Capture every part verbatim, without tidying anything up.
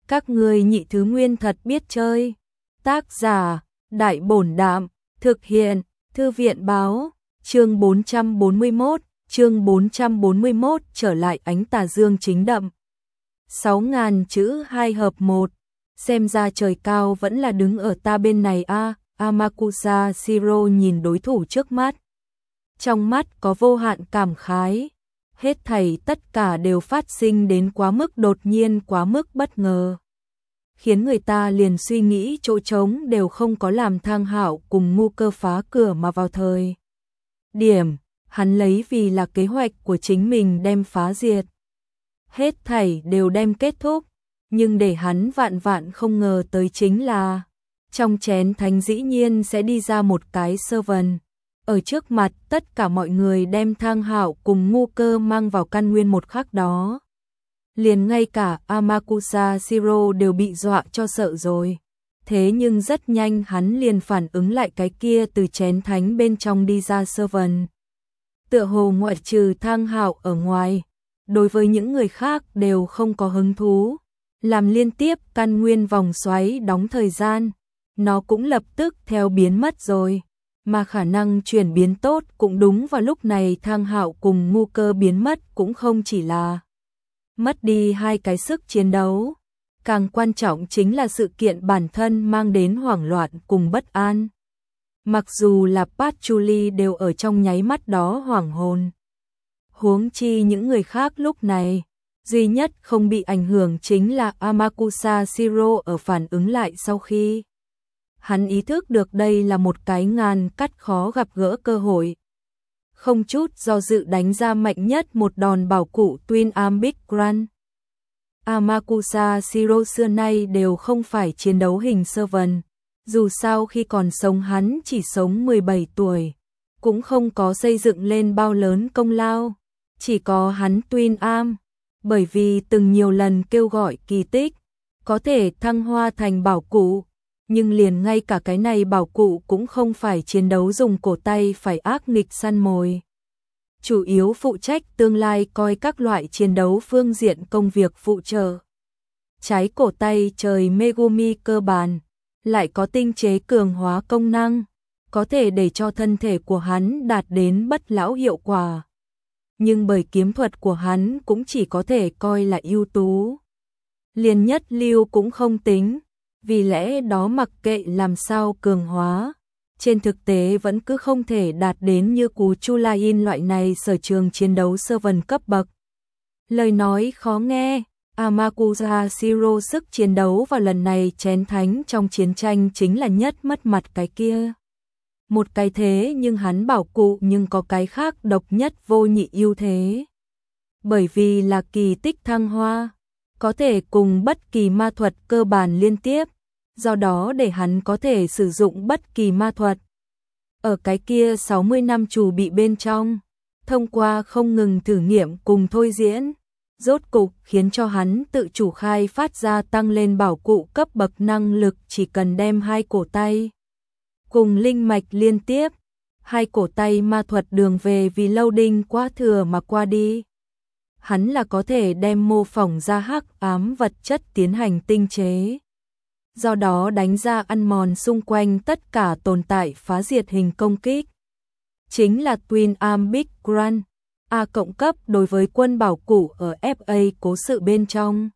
Các ngươi nhị thứ nguyên thật biết chơi. Tác giả, Đại Bổn Đạm, thực hiện, Thư viện Báo, chương bốn trăm bốn mươi mốt, chương bốn trăm bốn mươi mốt trở lại ánh tà dương chính đậm. sáu ngàn chữ hai hợp một, xem ra trời cao vẫn là đứng ở ta bên này a. À, Amakusa Shiro nhìn đối thủ trước mắt. Trong mắt có vô hạn cảm khái. Hết thảy tất cả đều phát sinh đến quá mức đột nhiên, quá mức bất ngờ. Khiến người ta liền suy nghĩ chỗ trống đều không có, làm Thang Hạo cùng ngu cơ phá cửa mà vào thời điểm, hắn lấy vì là kế hoạch của chính mình đem phá diệt. Hết thảy đều đem kết thúc, nhưng để hắn vạn vạn không ngờ tới chính là trong chén thánh dĩ nhiên sẽ đi ra một cái servant. Ở trước mặt tất cả mọi người đem Thang Hạo cùng ngu cơ mang vào căn nguyên một khắc đó. Liền ngay cả Amakusa Shiro đều bị dọa cho sợ rồi. Thế nhưng rất nhanh hắn liền phản ứng lại, cái kia từ chén thánh bên trong đi ra servant. Tựa hồ ngoại trừ Thang Hạo ở ngoài, đối với những người khác đều không có hứng thú. Làm liên tiếp căn nguyên vòng xoáy đóng thời gian, nó cũng lập tức theo biến mất rồi. Mà khả năng chuyển biến tốt cũng đúng vào lúc này, Thang Hạo cùng ngu cơ biến mất cũng không chỉ là mất đi hai cái sức chiến đấu. Càng quan trọng chính là sự kiện bản thân mang đến hoảng loạn cùng bất an. Mặc dù là Patchouli đều ở trong nháy mắt đó hoảng hồn. Huống chi những người khác lúc này, duy nhất không bị ảnh hưởng chính là Amakusa Shiro. Ở phản ứng lại sau khi hắn ý thức được đây là một cái ngàn cắt khó gặp gỡ cơ hội, không chút do dự đánh ra mạnh nhất một đòn bảo cụ Twin Arm Big Run. Amakusa Shiro xưa nay đều không phải chiến đấu hình servant, dù sao khi còn sống hắn chỉ sống mười bảy tuổi, cũng không có xây dựng lên bao lớn công lao, chỉ có hắn Twin Arm, bởi vì từng nhiều lần kêu gọi kỳ tích, có thể thăng hoa thành bảo cụ. Nhưng liền ngay cả cái này bảo cụ cũng không phải chiến đấu dùng cổ tay phải ác nghịch săn mồi. Chủ yếu phụ trách tương lai coi các loại chiến đấu phương diện công việc phụ trợ. Trái cổ tay trời Megumi cơ bản, lại có tinh chế cường hóa công năng, có thể để cho thân thể của hắn đạt đến bất lão hiệu quả. Nhưng bởi kiếm thuật của hắn cũng chỉ có thể coi là ưu tú. Liền nhất lưu cũng không tính. Vì lẽ đó mặc kệ làm sao cường hóa, trên thực tế vẫn cứ không thể đạt đến như Cú Chulain loại này sở trường chiến đấu servant cấp bậc. Lời nói khó nghe, Amakusa Shiro sức chiến đấu vào lần này chén thánh trong chiến tranh chính là nhất mất mặt cái kia. Một cái thế nhưng hắn bảo cụ nhưng có cái khác độc nhất vô nhị ưu thế. Bởi vì là kỳ tích thăng hoa, có thể cùng bất kỳ ma thuật cơ bản liên tiếp. Do đó để hắn có thể sử dụng bất kỳ ma thuật. Ở cái kia sáu mươi năm chủ bị bên trong, thông qua không ngừng thử nghiệm cùng thôi diễn, rốt cục khiến cho hắn tự chủ khai phát ra tăng lên bảo cụ cấp bậc năng lực, chỉ cần đem hai cổ tay cùng linh mạch liên tiếp, hai cổ tay ma thuật đường về vì loading quá thừa mà qua đi. Hắn là có thể đem mô phỏng ra hắc ám vật chất tiến hành tinh chế. Do đó đánh ra ăn mòn xung quanh tất cả tồn tại phá diệt hình công kích. Chính là Twin Arm Big Run, A cộng cấp đối với quân bảo cụ ở ép a cố sự bên trong.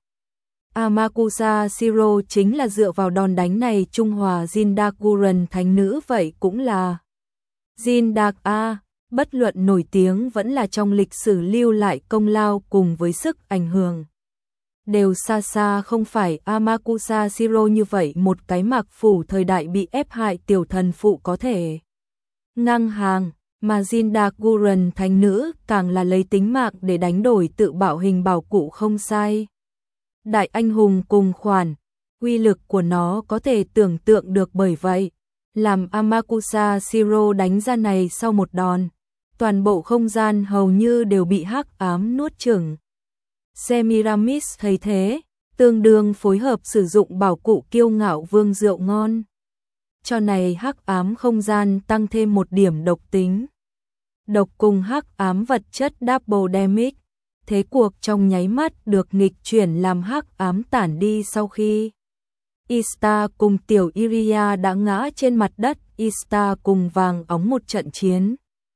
Amakusa Shiro chính là dựa vào đòn đánh này trung hòa Jindakuren thánh nữ, vậy cũng là Jindak A, bất luận nổi tiếng vẫn là trong lịch sử lưu lại công lao cùng với sức ảnh hưởng. Đều xa xa không phải Amakusa Shiro như vậy một cái mạc phủ thời đại bị ép hại tiểu thần phụ có thể ngang hàng, mà Jindakuren thánh nữ càng là lấy tính mạng để đánh đổi tự bảo hình bảo cụ không sai. Đại anh hùng cùng khoản, uy lực của nó có thể tưởng tượng được, bởi vậy, làm Amakusa Shiro đánh ra này sau một đòn, toàn bộ không gian hầu như đều bị hắc ám nuốt chửng. Semiramis thấy thế, tương đương phối hợp sử dụng bảo cụ kiêu ngạo vương rượu ngon. Cho này hắc ám không gian tăng thêm một điểm độc tính. Độc cùng hắc ám vật chất double damage, thế cuộc trong nháy mắt được nghịch chuyển làm hắc ám tản đi sau khi Ishtar cùng tiểu Iria đã ngã trên mặt đất. Ishtar cùng vàng óng một trận chiến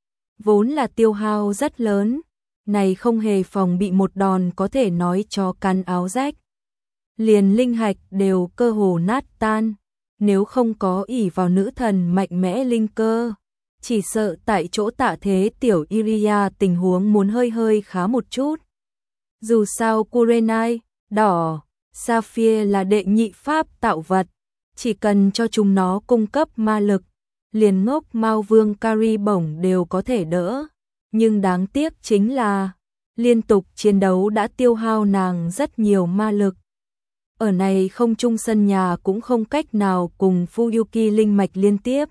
vốn là tiêu hao rất lớn, này không hề phòng bị một đòn có thể nói cho cắn áo rách. Liền linh hạch đều cơ hồ nát tan, nếu không có ỷ vào nữ thần mạnh mẽ linh cơ, chỉ sợ tại chỗ tạ thế tiểu Iria tình huống muốn hơi hơi khá một chút. Dù sao Kurenai, đỏ, Sapphire là đệ nhị pháp tạo vật, chỉ cần cho chúng nó cung cấp ma lực, liền ngốc Mao Vương Kari bổng đều có thể đỡ. Nhưng đáng tiếc chính là, liên tục chiến đấu đã tiêu hao nàng rất nhiều ma lực. Ở này không chung sân nhà cũng không cách nào cùng Fuyuki linh mạch liên tiếp.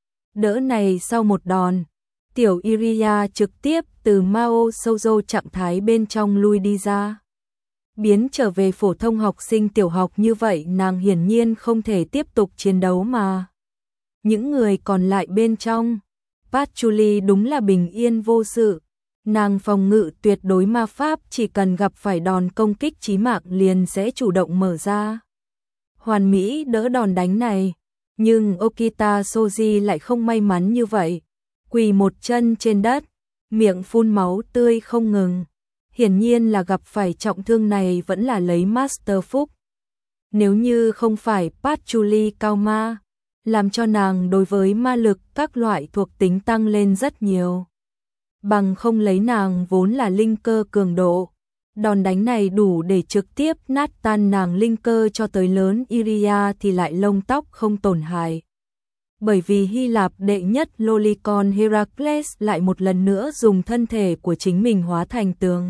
Đỡ này sau một đòn, tiểu Iria trực tiếp từ Mao Shoujo trạng thái bên trong lui đi ra. Biến trở về phổ thông học sinh tiểu học như vậy nàng hiển nhiên không thể tiếp tục chiến đấu mà. Những người còn lại bên trong, Patchouli đúng là bình yên vô sự. Nàng phòng ngự tuyệt đối ma pháp chỉ cần gặp phải đòn công kích chí mạng liền sẽ chủ động mở ra. Hoàn mỹ đỡ đòn đánh này, nhưng Okita Shoji lại không may mắn như vậy. Quỳ một chân trên đất, miệng phun máu tươi không ngừng. Hiển nhiên là gặp phải trọng thương này vẫn là lấy Master phúc. Nếu như không phải Patchouli cao ma, làm cho nàng đối với ma lực các loại thuộc tính tăng lên rất nhiều. Bằng không lấy nàng vốn là linh cơ cường độ, đòn đánh này đủ để trực tiếp nát tan nàng linh cơ cho tới lớn Iria thì lại lông tóc không tổn hại. Bởi vì Hy Lạp đệ nhất Lolicon Heracles lại một lần nữa dùng thân thể của chính mình hóa thành tường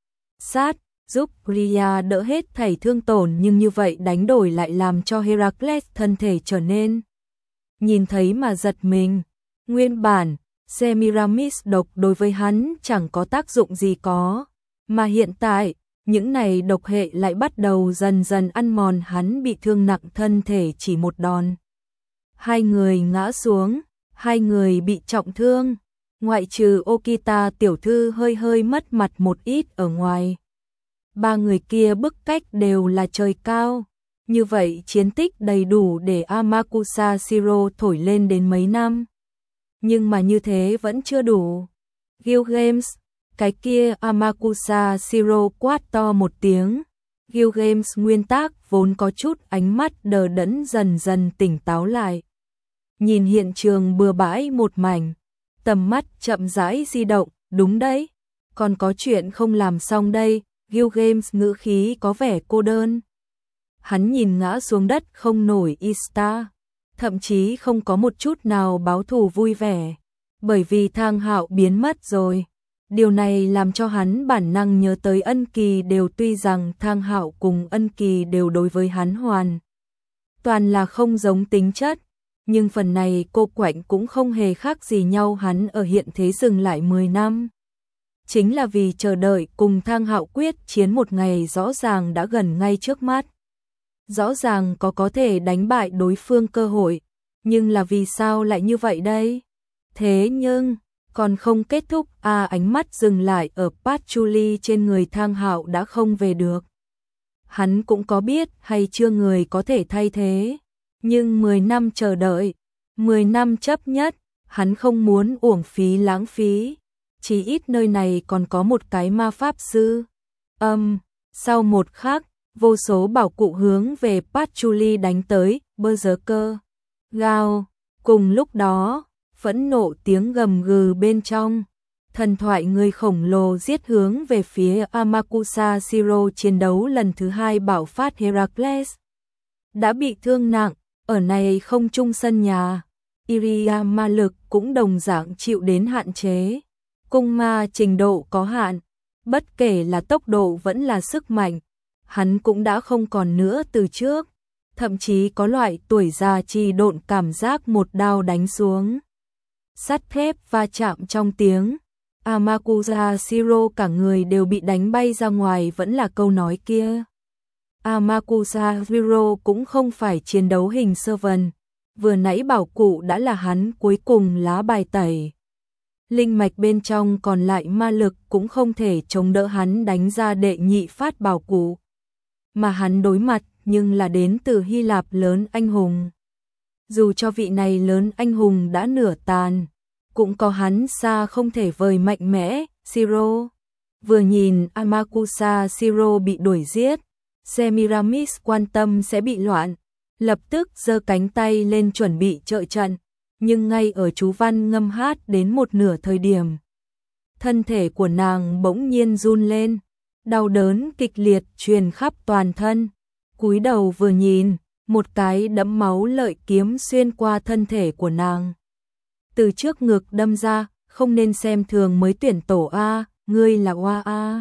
sát, giúp Ria đỡ hết thảy thương tổn, nhưng như vậy đánh đổi lại làm cho Heracles thân thể trở nên nhìn thấy mà giật mình. Nguyên bản Semiramis độc đối với hắn chẳng có tác dụng gì có, mà hiện tại, những này độc hệ lại bắt đầu dần dần ăn mòn hắn bị thương nặng thân thể chỉ một đòn. Hai người ngã xuống, hai người bị trọng thương, ngoại trừ Okita tiểu thư hơi hơi mất mặt một ít ở ngoài. Ba người kia bức cách đều là trời cao, như vậy chiến tích đầy đủ để Amakusa Shiro thổi lên đến mấy năm. Nhưng mà như thế vẫn chưa đủ. Gilgamesh, cái kia Amakusa Shiro quát to một tiếng. Gilgamesh nguyên tác vốn có chút ánh mắt đờ đẫn dần dần tỉnh táo lại. Nhìn hiện trường bừa bãi một mảnh, tầm mắt chậm rãi di động, đúng đấy, còn có chuyện không làm xong đây. Gilgamesh ngữ khí có vẻ cô đơn. Hắn nhìn ngã xuống đất không nổi Ishtar, thậm chí không có một chút nào báo thù vui vẻ, bởi vì Thang Hạo biến mất rồi. Điều này làm cho hắn bản năng nhớ tới Ân Kỳ đều, tuy rằng Thang Hạo cùng Ân Kỳ đều đối với hắn hoàn toàn là không giống tính chất, nhưng phần này cô quạnh cũng không hề khác gì nhau. Hắn ở hiện thế dừng lại mười năm, chính là vì chờ đợi cùng Thang Hạo quyết chiến một ngày rõ ràng đã gần ngay trước mắt. Rõ ràng có có thể đánh bại đối phương cơ hội, nhưng là vì sao lại như vậy đây? Thế nhưng, còn không kết thúc, à ánh mắt dừng lại ở Patchouli trên người Thang Hạo đã không về được. Hắn cũng có biết hay chưa người có thể thay thế, nhưng mười năm chờ đợi, mười năm chấp nhất, hắn không muốn uổng phí lãng phí. Chỉ ít nơi này còn có một cái ma pháp sư. Âm, um, sau một khắc, vô số bảo cụ hướng về Patchouli đánh tới, Berserker, gào. Cùng lúc đó, phẫn nộ tiếng gầm gừ bên trong, thần thoại người khổng lồ giết hướng về phía Amakusa Shiro. Chiến đấu lần thứ hai bạo phát. Heracles đã bị thương nặng, ở này không chung sân nhà, Iria ma lực cũng đồng dạng chịu đến hạn chế. Cung ma trình độ có hạn, bất kể là tốc độ vẫn là sức mạnh, hắn cũng đã không còn nữa từ trước, thậm chí có loại tuổi già trì độn cảm giác một đao đánh xuống. Sắt thép va chạm trong tiếng, Amakusa Shiro cả người đều bị đánh bay ra ngoài, vẫn là câu nói kia. Amakusa Shiro cũng không phải chiến đấu hình servant, vừa nãy bảo cụ đã là hắn cuối cùng lá bài tẩy. linh mạch bên trong còn lại ma lực cũng không thể chống đỡ hắn đánh ra đệ nhị phát bảo cụ. Mà hắn đối mặt nhưng là đến từ Hy Lạp lớn anh hùng. Dù cho vị này lớn anh hùng đã nửa tàn, cũng có hắn xa không thể vời mạnh mẽ, Shiro. Vừa nhìn Amakusa Shiro bị đuổi giết, Semiramis quan tâm sẽ bị loạn, lập tức giơ cánh tay lên chuẩn bị trợ trận, nhưng ngay ở chú văn ngâm hát đến một nửa thời điểm, thân thể của nàng bỗng nhiên run lên, đau đớn kịch liệt truyền khắp toàn thân. Cúi đầu vừa nhìn, một cái đẫm máu lợi kiếm xuyên qua thân thể của nàng, từ trước ngực đâm ra. Không nên xem thường mới tuyển tổ a, ngươi là oa a.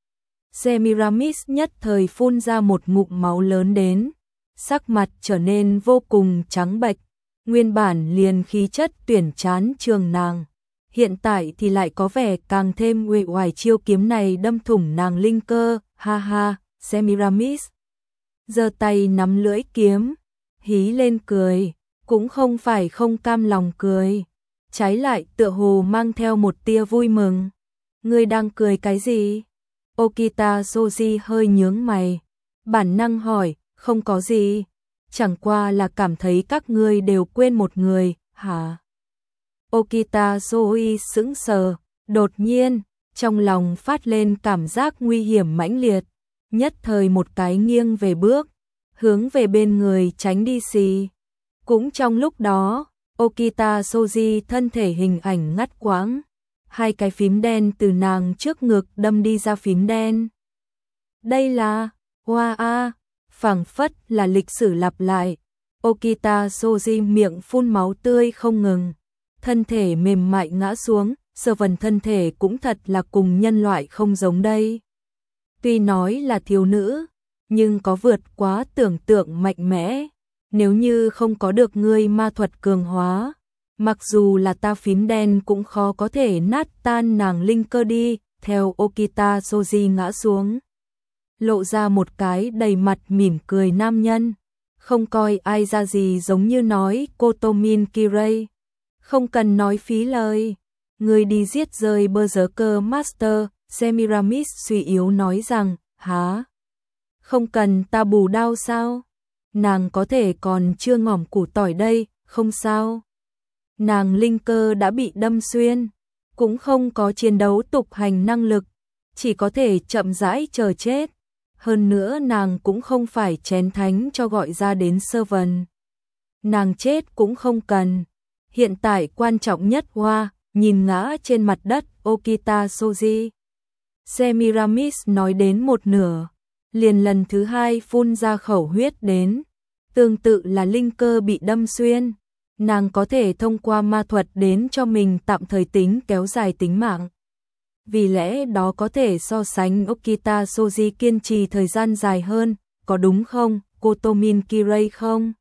Semiramis nhất thời phun ra một ngụm máu lớn đến, sắc mặt trở nên vô cùng trắng bệch, nguyên bản liền khí chất tuyển chán trường nàng, hiện tại thì lại có vẻ càng thêm uể oải. Chiêu kiếm này đâm thủng nàng linh cơ, ha ha. Semiramis giơ tay nắm lưỡi kiếm, hí lên cười, cũng không phải không cam lòng cười, trái lại tựa hồ mang theo một tia vui mừng. Ngươi đang cười cái gì? Okita Soji hơi nhướng mày, bản năng hỏi, không có gì, chẳng qua là cảm thấy các ngươi đều quên một người, hả? Okita Soji sững sờ, đột nhiên, trong lòng phát lên cảm giác nguy hiểm mãnh liệt, nhất thời một cái nghiêng về bước, hướng về bên người tránh đi xì. Cũng trong lúc đó, Okita Soji thân thể hình ảnh ngắt quãng, hai cái phím đen từ nàng trước ngực đâm đi ra phím đen. Đây là, hoa a, phảng phất là lịch sử lặp lại. Okita Soji miệng phun máu tươi không ngừng, thân thể mềm mại ngã xuống, sờ vần thân thể cũng thật là cùng nhân loại không giống đây. Tuy nói là thiếu nữ, nhưng có vượt quá tưởng tượng mạnh mẽ. Nếu như không có được ngươi ma thuật cường hóa, mặc dù là ta phím đen cũng khó có thể nát tan nàng linh cơ đi. Theo Okita Soji ngã xuống, lộ ra một cái đầy mặt mỉm cười nam nhân, không coi ai ra gì, giống như nói Kotomin Kirei. Không cần nói phí lời, ngươi đi giết rơi Berserker Master. Semiramis suy yếu nói rằng, hả? Không cần ta bù đao sao? Nàng có thể còn chưa ngỏm củ tỏi đây, không sao. Nàng linh cơ đã bị đâm xuyên, cũng không có chiến đấu tục hành năng lực, chỉ có thể chậm rãi chờ chết. Hơn nữa nàng cũng không phải chén thánh cho gọi ra đến sơ vần. Nàng chết cũng không cần. Hiện tại quan trọng nhất hoa, nhìn ngã trên mặt đất Okita Soji. Semiramis nói đến một nửa, liền lần thứ hai phun ra khẩu huyết đến. Tương tự là linh cơ bị đâm xuyên, nàng có thể thông qua ma thuật đến cho mình tạm thời tính kéo dài tính mạng. Vì lẽ đó có thể so sánh Okita Soji kiên trì thời gian dài hơn, có đúng không, Kotomin Kirei không?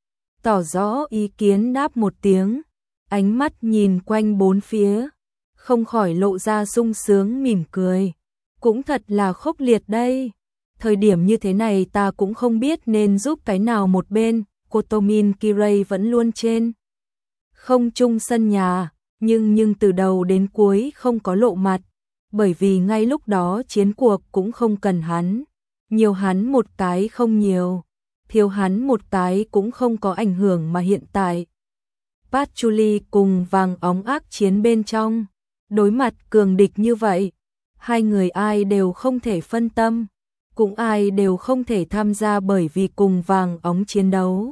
Tỏ rõ ý kiến đáp một tiếng, ánh mắt nhìn quanh bốn phía, không khỏi lộ ra sung sướng mỉm cười. Cũng thật là khốc liệt đây. Thời điểm như thế này ta cũng không biết nên giúp cái nào một bên. Kotomin Kirei vẫn luôn trên không trung sân nhà, nhưng nhưng từ đầu đến cuối không có lộ mặt, bởi vì ngay lúc đó chiến cuộc cũng không cần hắn. Nhiều hắn một cái không nhiều, thiếu hắn một cái cũng không có ảnh hưởng. Mà hiện tại Patchouli cùng Vàng Óng ác chiến bên trong, đối mặt cường địch như vậy, hai người ai đều không thể phân tâm, cũng ai đều không thể tham gia, bởi vì cùng Vàng Óng chiến đấu,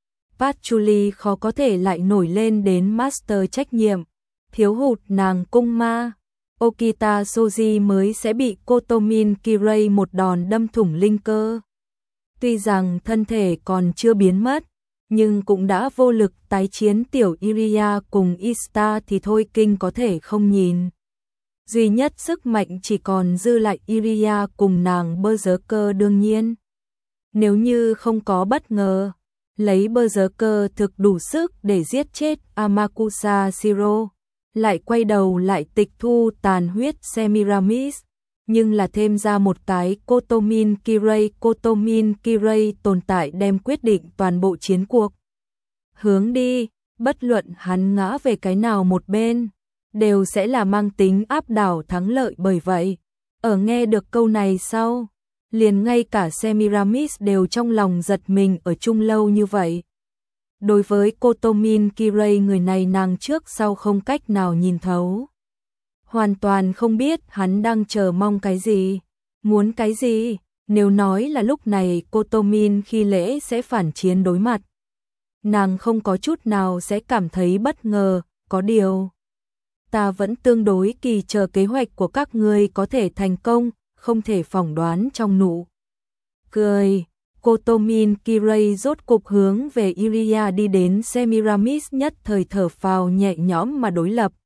Patchouli khó có thể lại nổi lên đến master trách nhiệm, thiếu hụt nàng cung ma, Okita Soji mới sẽ bị Kotomin Kirei một đòn đâm thủng linh cơ. Tuy rằng thân thể còn chưa biến mất, nhưng cũng đã vô lực tái chiến. Tiểu Iria cùng Ista thì thôi kinh có thể không nhìn. Duy nhất sức mạnh chỉ còn dư lại Iria cùng nàng Berserker. Đương nhiên, nếu như không có bất ngờ, lấy Berserker thực đủ sức để giết chết Amakusa Shiro, lại quay đầu lại tịch thu tàn huyết Semiramis, nhưng là thêm ra một cái Kotomin Kirei. Kotomin Kirei tồn tại đem quyết định toàn bộ chiến cuộc hướng đi, bất luận hắn ngã về cái nào một bên, đều sẽ là mang tính áp đảo thắng lợi. Bởi vậy, ở nghe được câu này sau, liền ngay cả Semiramis đều trong lòng giật mình. Ở chung lâu như vậy, đối với Kotomin Kirei, người này nàng trước sau không cách nào nhìn thấu, hoàn toàn không biết hắn đang chờ mong cái gì, muốn cái gì. Nếu nói là lúc này Kotomin khi lễ sẽ phản chiến đối mặt, nàng không có chút nào sẽ cảm thấy bất ngờ. Có điều, ta vẫn tương đối kỳ chờ kế hoạch của các ngươi có thể thành công, không thể phỏng đoán. Trong nụ cười, Kotomin Kirei rốt cục hướng về Iria đi đến. Semiramis nhất thời thở phào nhẹ nhõm mà đối lập.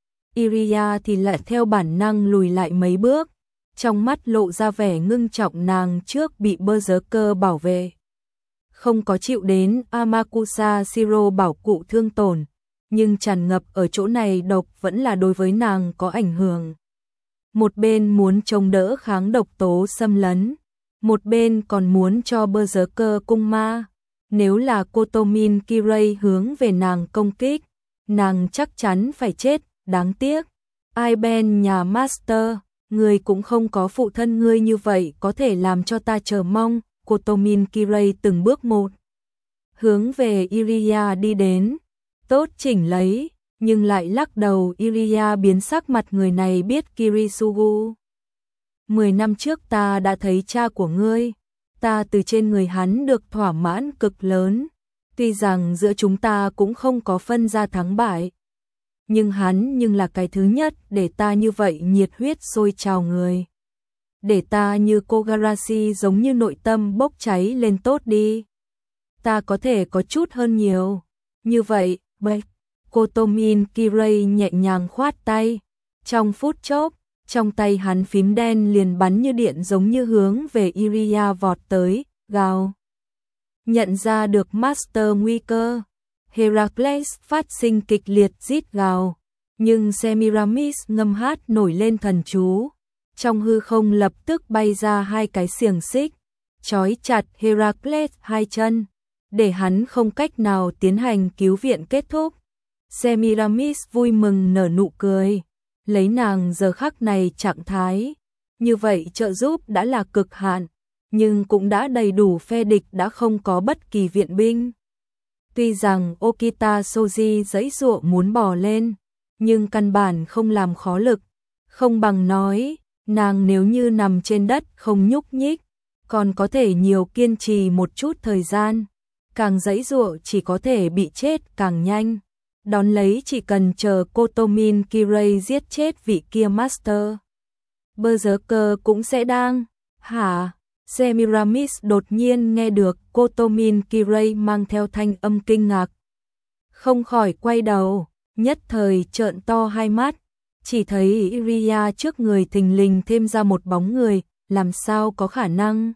Iria thì lại theo bản năng lùi lại mấy bước, trong mắt lộ ra vẻ ngưng trọng. Nàng trước bị Berserker bảo vệ, không có chịu đến Amakusa Shiro bảo cụ thương tổn, nhưng tràn ngập ở chỗ này độc vẫn là đối với nàng có ảnh hưởng. Một bên muốn chống đỡ kháng độc tố xâm lấn, một bên còn muốn cho Berserker cung ma. Nếu là Kotomin Kirei hướng về nàng công kích, nàng chắc chắn phải chết. Đáng tiếc, Aiben nhà Master, người cũng không có phụ thân ngươi như vậy có thể làm cho ta chờ mong. Kotomin Kirei từng bước một hướng về Iria đi đến, tốt chỉnh lấy, nhưng lại lắc đầu. Iria biến sắc mặt, người này biết Kirisugu. Mười năm trước ta đã thấy cha của ngươi, ta từ trên người hắn được thỏa mãn cực lớn. Tuy rằng giữa chúng ta cũng không có phân ra thắng bại, nhưng hắn nhưng là cái thứ nhất để ta như vậy nhiệt huyết sôi trào người. Để ta như Kogarashi giống như nội tâm bốc cháy lên tốt đi. Ta có thể có chút hơn nhiều. Như vậy, bạch. Kotomin Kirei nhẹ nhàng khoát tay. Trong phút chốc, trong tay hắn phím đen liền bắn như điện giống như hướng về Iria vọt tới, gào. Nhận ra được Master nguy cơ, Heracles phát sinh kịch liệt rít gào, nhưng Semiramis ngâm hát nổi lên thần chú. Trong hư không lập tức bay ra hai cái xiềng xích, trói chặt Heracles hai chân, để hắn không cách nào tiến hành cứu viện. Kết thúc, Semiramis vui mừng nở nụ cười, lấy nàng giờ khắc này trạng thái. Như vậy trợ giúp đã là cực hạn, nhưng cũng đã đầy đủ. Phe địch đã không có bất kỳ viện binh. Tuy rằng Okita Soji giãy giụa muốn bò lên, nhưng căn bản không làm khó lực. Không bằng nói, nàng nếu như nằm trên đất không nhúc nhích, còn có thể nhiều kiên trì một chút thời gian. Càng giãy giụa chỉ có thể bị chết càng nhanh. Đón lấy chỉ cần chờ Kotomin Kirei giết chết vị kia Master, Berserker cũng sẽ đang. Hả? Semiramis đột nhiên nghe được Kotomin Kirei mang theo thanh âm kinh ngạc, không khỏi quay đầu, nhất thời trợn to hai mắt, chỉ thấy Iria trước người thình lình thêm ra một bóng người. Làm sao có khả năng?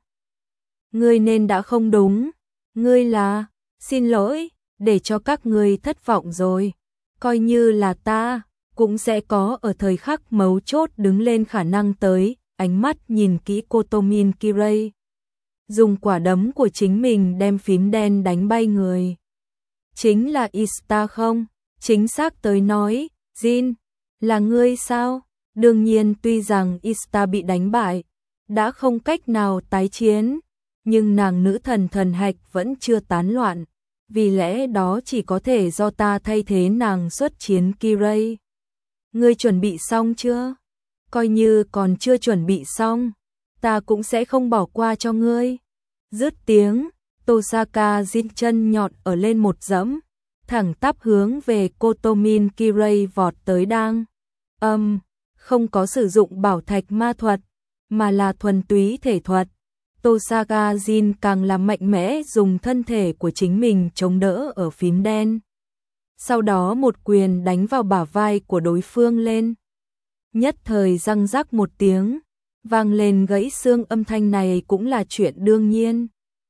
Ngươi nên đã không đúng. Ngươi là... Xin lỗi, để cho các ngươi thất vọng rồi. Coi như là ta, cũng sẽ có ở thời khắc mấu chốt đứng lên khả năng tới. Ánh mắt nhìn kỹ Kotomin Kirei, dùng quả đấm của chính mình đem phím đen đánh bay người. Chính là Ista không? Chính xác tới nói, Jin, là ngươi sao? Đương nhiên, tuy rằng Ista bị đánh bại, đã không cách nào tái chiến, nhưng nàng nữ thần thần hạch vẫn chưa tán loạn, vì lẽ đó chỉ có thể do ta thay thế nàng xuất chiến. Kirei, ngươi chuẩn bị xong chưa? Coi như còn chưa chuẩn bị xong, ta cũng sẽ không bỏ qua cho ngươi. Dứt tiếng, Tosaka Jin chân nhọn ở lên một dẫm, thẳng tắp hướng về Kotomin Kirei vọt tới. Đang âm, um, không có sử dụng bảo thạch ma thuật, mà là thuần túy thể thuật. Tosaka Jin càng là mạnh mẽ dùng thân thể của chính mình chống đỡ ở phím đen. Sau đó một quyền đánh vào bả vai của đối phương lên. Nhất thời răng rắc một tiếng, vang lên gãy xương. Âm thanh này cũng là chuyện đương nhiên.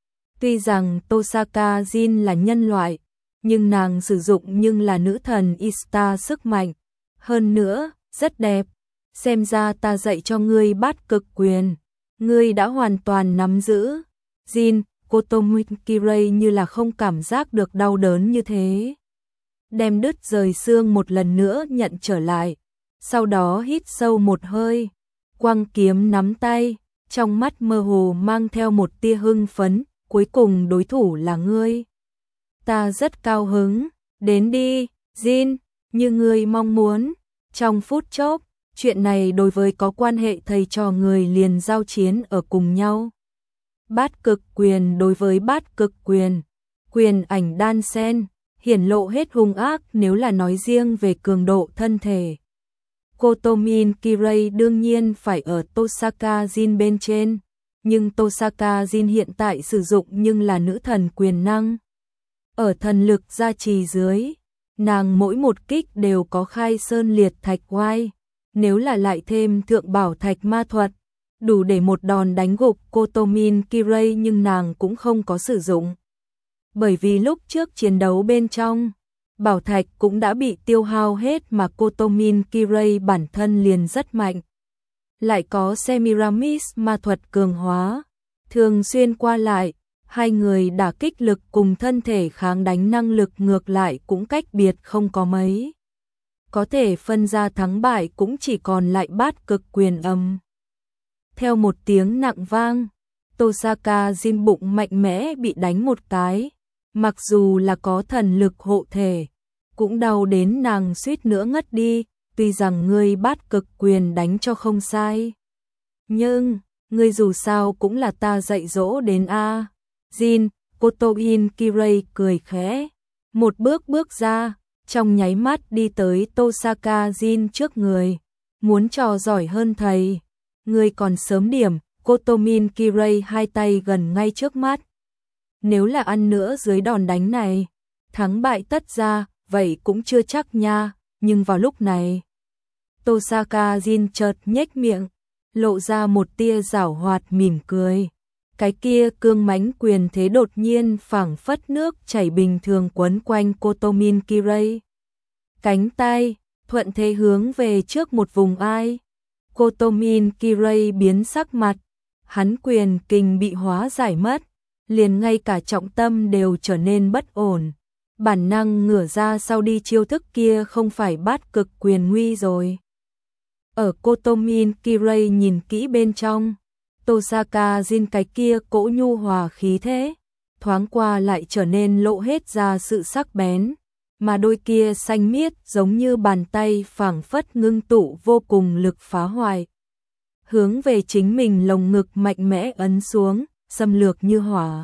Tuy rằng Tosaka Jin là nhân loại, nhưng nàng sử dụng nhưng là nữ thần Ista sức mạnh. Hơn nữa, rất đẹp. Xem ra ta dạy cho ngươi bát cực quyền, ngươi đã hoàn toàn nắm giữ. Jin, Kotomin Kirei như là không cảm giác được đau đớn như thế. đem đứt rời xương một lần nữa nhận trở lại, sau đó hít sâu một hơi, quăng kiếm nắm tay, trong mắt mơ hồ mang theo một tia hưng phấn, cuối cùng đối thủ là ngươi. Ta rất cao hứng, đến đi, Jin, như ngươi mong muốn. Trong phút chốc, chuyện này đối với có quan hệ thầy trò người liền giao chiến ở cùng nhau. Bát cực quyền đối với bát cực quyền, quyền ảnh đan sen, hiển lộ hết hung ác nếu là nói riêng về cường độ thân thể. Kotomin Kirei đương nhiên phải ở Tosaka Jin bên trên, nhưng Tosaka Jin hiện tại sử dụng nhưng là nữ thần quyền năng. Ở thần lực gia trì dưới, nàng mỗi một kích đều có khai sơn liệt thạch oai, nếu là lại thêm thượng bảo thạch ma thuật, đủ để một đòn đánh gục Kotomin Kirei, nhưng nàng cũng không có sử dụng. Bởi vì lúc trước chiến đấu bên trong, bảo thạch cũng đã bị tiêu hao hết mà Kotomin Kirei bản thân liền rất mạnh. Lại có Semiramis ma thuật cường hóa, thường xuyên qua lại, hai người đả kích lực cùng thân thể kháng đánh năng lực ngược lại cũng cách biệt không có mấy. Có thể phân ra thắng bại cũng chỉ còn lại bát cực quyền âm. Theo một tiếng nặng vang, Tosaka Jin bụng mạnh mẽ bị đánh một cái, mặc dù là có thần lực hộ thể, cũng đau đến nàng suýt nữa ngất đi, tuy rằng ngươi bát cực quyền đánh cho không sai. Nhưng, ngươi dù sao cũng là ta dạy dỗ đến a. Jin, Kotomin Kirei cười khẽ, một bước bước ra, trong nháy mắt đi tới Tosaka Jin trước người, muốn trò giỏi hơn thầy. Ngươi còn sớm điểm, Kotomin Kirei hai tay gần ngay trước mắt. Nếu là ăn nữa dưới đòn đánh này, thắng bại tất ra, vậy cũng chưa chắc nha, nhưng vào lúc này, Tosaka Jin chợt nhếch miệng, lộ ra một tia giảo hoạt mỉm cười. Cái kia cương mãnh quyền thế đột nhiên phảng phất nước chảy bình thường quấn quanh Kotomin Kirei. Cánh tay, thuận thế hướng về trước một vùng ai. Kotomin Kirei biến sắc mặt, hắn quyền kình bị hóa giải mất, liền ngay cả trọng tâm đều trở nên bất ổn. Bản năng ngửa ra sau đi, chiêu thức kia không phải bát cực quyền nguy rồi. Ở Kotomin Kirei nhìn kỹ bên trong, Tosaka Jin cái kia cỗ nhu hòa khí thế, thoáng qua lại trở nên lộ hết ra sự sắc bén, mà đôi kia xanh miết giống như bàn tay phảng phất ngưng tụ vô cùng lực phá hoại. Hướng về chính mình lồng ngực mạnh mẽ ấn xuống, xâm lược như hỏa.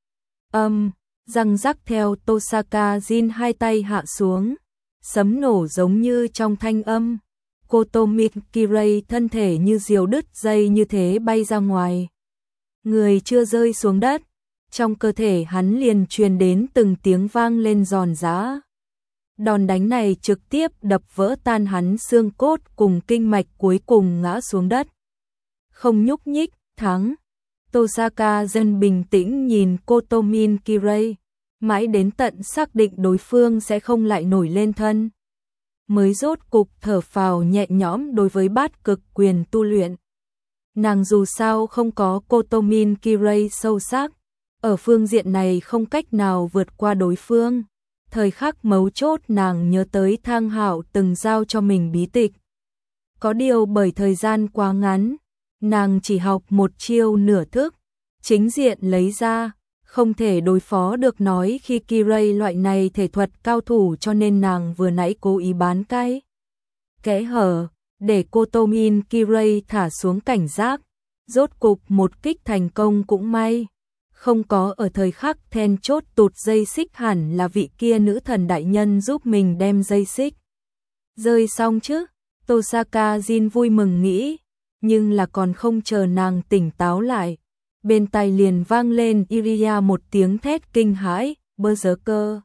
Âm, răng rắc theo Tosaka Jin hai tay hạ xuống, sấm nổ giống như trong thanh âm. Kotomin Kirei thân thể như diều đứt dây như thế bay ra ngoài. Người chưa rơi xuống đất, trong cơ thể hắn liền truyền đến từng tiếng vang lên giòn giã. Đòn đánh này trực tiếp đập vỡ tan hắn xương cốt cùng kinh mạch, cuối cùng ngã xuống đất. Không nhúc nhích, thắng. Tosaka Jin bình tĩnh nhìn Kotomin Kirei, mãi đến tận xác định đối phương sẽ không lại nổi lên thân, mới rốt cục thở phào nhẹ nhõm. Đối với bát cực quyền tu luyện, nàng dù sao không có Kotomin Kirei sâu sắc, ở phương diện này không cách nào vượt qua đối phương. Thời khắc mấu chốt nàng nhớ tới Thang Hạo từng giao cho mình bí tịch. Có điều bởi thời gian quá ngắn, nàng chỉ học một chiêu nửa thức, chính diện lấy ra, không thể đối phó được. Nói khi Kirei loại này thể thuật cao thủ, cho nên nàng vừa nãy cố ý bán cái kẽ hở, để Kotomin Kirei thả xuống cảnh giác. Rốt cục một kích thành công cũng may, không có ở thời khắc then chốt tụt dây xích, hẳn là vị kia nữ thần đại nhân giúp mình đem dây xích rơi xong chứ. Tosaka Jin vui mừng nghĩ, nhưng là còn không chờ nàng tỉnh táo lại, bên tai liền vang lên Iria một tiếng thét kinh hãi, Berserker.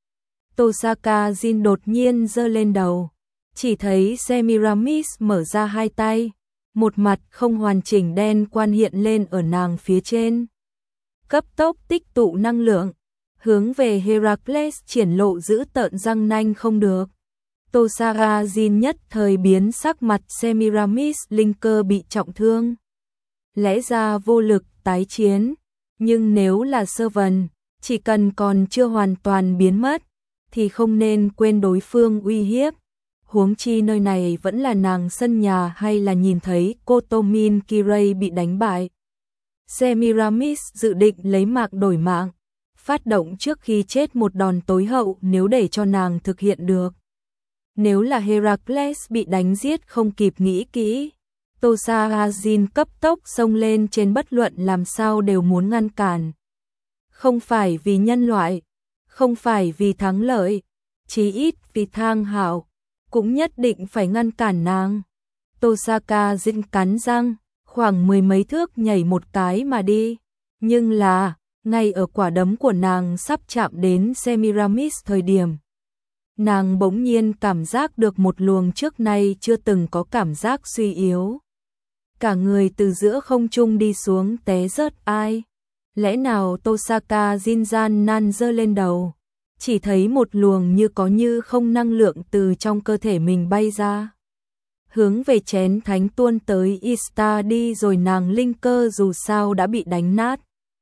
Tosaka Jin đột nhiên giơ lên đầu, chỉ thấy Semiramis mở ra hai tay, một mặt không hoàn chỉnh đen quan hiện lên ở nàng phía trên. Cấp tốc tích tụ năng lượng, hướng về Heracles triển lộ giữ tợn răng nanh không được. Tosaka Jin nhất thời biến sắc mặt. Semiramis linh cơ bị trọng thương, lẽ ra vô lực tái chiến, nhưng nếu là Sơ Vần, chỉ cần còn chưa hoàn toàn biến mất, thì không nên quên đối phương uy hiếp. Huống chi nơi này vẫn là nàng sân nhà, hay là nhìn thấy Kotomin Kirei bị đánh bại. Semiramis dự định lấy mạng đổi mạng, phát động trước khi chết một đòn tối hậu nếu để cho nàng thực hiện được. Nếu là Heracles bị đánh giết không kịp nghĩ kỹ, Tosahazin cấp tốc xông lên trên, bất luận làm sao đều muốn ngăn cản. Không phải vì nhân loại, không phải vì thắng lợi, chí ít vì Thang Hạo, cũng nhất định phải ngăn cản nàng. Tosahazin cắn răng, khoảng mười mấy thước nhảy một cái mà đi. Nhưng là, ngay ở quả đấm của nàng sắp chạm đến Semiramis thời điểm, nàng bỗng nhiên cảm giác được một luồng trước nay chưa từng có cảm giác suy yếu. Cả người từ giữa không trung đi xuống té rớt. Ai? Lẽ nào Tosaka Jinjan nan giơ lên đầu, chỉ thấy một luồng như có như không năng lượng từ trong cơ thể mình bay ra, hướng về chén thánh tuôn tới Ista đi, rồi nàng linh cơ dù sao đã bị đánh nát.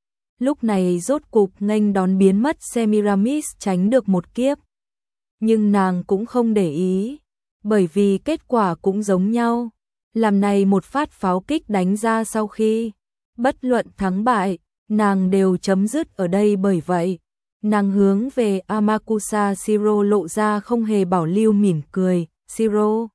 Lúc này rốt cục nghênh đón biến mất. Semiramis tránh được một kiếp, nhưng nàng cũng không để ý, bởi vì kết quả cũng giống nhau. Làm này một phát pháo kích đánh ra sau khi, bất luận thắng bại, nàng đều chấm dứt ở đây. Bởi vậy, nàng hướng về Amakusa Shiro lộ ra không hề bảo lưu mỉm cười. Shiro,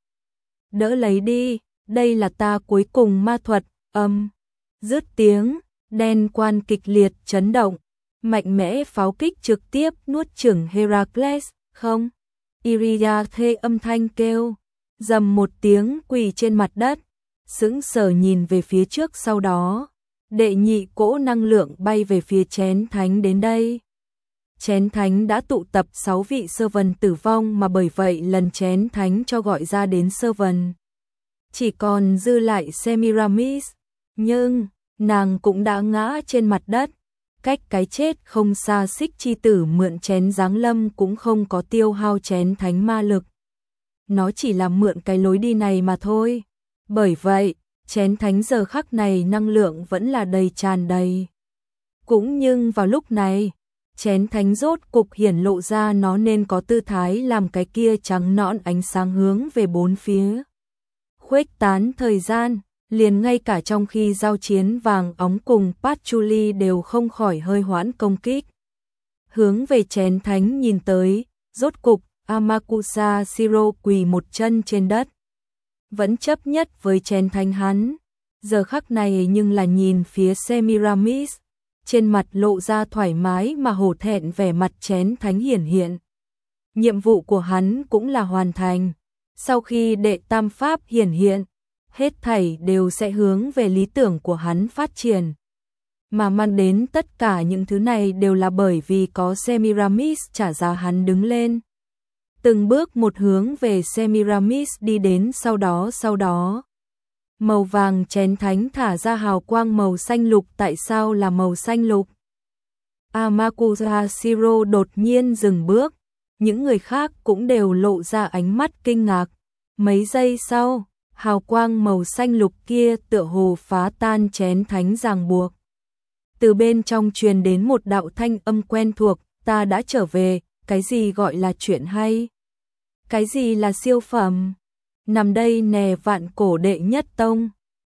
đỡ lấy đi, đây là ta cuối cùng ma thuật. Âm, dứt tiếng, đen quan kịch liệt chấn động, mạnh mẽ pháo kích trực tiếp nuốt chửng Heracles. Không, Iriathe âm thanh kêu, dầm một tiếng quỳ trên mặt đất, sững sờ nhìn về phía trước. Sau đó, đệ nhị cỗ năng lượng bay về phía chén thánh đến đây. Chén thánh đã tụ tập sáu vị servant tử vong, mà bởi vậy lần chén thánh cho gọi ra đến servant chỉ còn dư lại Semiramis, nhưng nàng cũng đã ngã trên mặt đất. Cách cái chết không xa, xích chi tử mượn chén giáng lâm cũng không có tiêu hao chén thánh ma lực, nó chỉ là mượn cái lối đi này mà thôi. Bởi vậy, chén thánh giờ khắc này năng lượng vẫn là đầy tràn đầy. Cũng nhưng vào lúc này, chén thánh rốt cục hiển lộ ra nó nên có tư thái làm cái kia trắng nõn ánh sáng hướng về bốn phía, khuếch tán thời gian. Liền ngay cả trong khi giao chiến, vàng óng cùng Patchouli đều không khỏi hơi hoãn công kích, hướng về chén thánh nhìn tới. Rốt cục Amakusa Shiro quỳ một chân trên đất, vẫn chấp nhất với chén thánh hắn. Giờ khắc này nhưng là nhìn phía Semiramis, trên mặt lộ ra thoải mái mà hổ thẹn. Vẻ mặt chén thánh hiển hiện, nhiệm vụ của hắn cũng là hoàn thành. Sau khi đệ tam pháp hiển hiện, hết thảy đều sẽ hướng về lý tưởng của hắn phát triển. Mà mang đến tất cả những thứ này đều là bởi vì có Semiramis trả giá. Hắn đứng lên, từng bước một hướng về Semiramis đi đến. Sau đó sau đó, màu vàng chén thánh thả ra hào quang màu xanh lục. Tại sao là màu xanh lục? Amakusa Shiro đột nhiên dừng bước, những người khác cũng đều lộ ra ánh mắt kinh ngạc. Mấy giây sau, hào quang màu xanh lục kia tựa hồ phá tan chén thánh ràng buộc. Từ bên trong truyền đến một đạo thanh âm quen thuộc, ta đã trở về. Cái gì gọi là chuyện hay? Cái gì là siêu phẩm? Nằm đây nè, vạn cổ đệ nhất tông.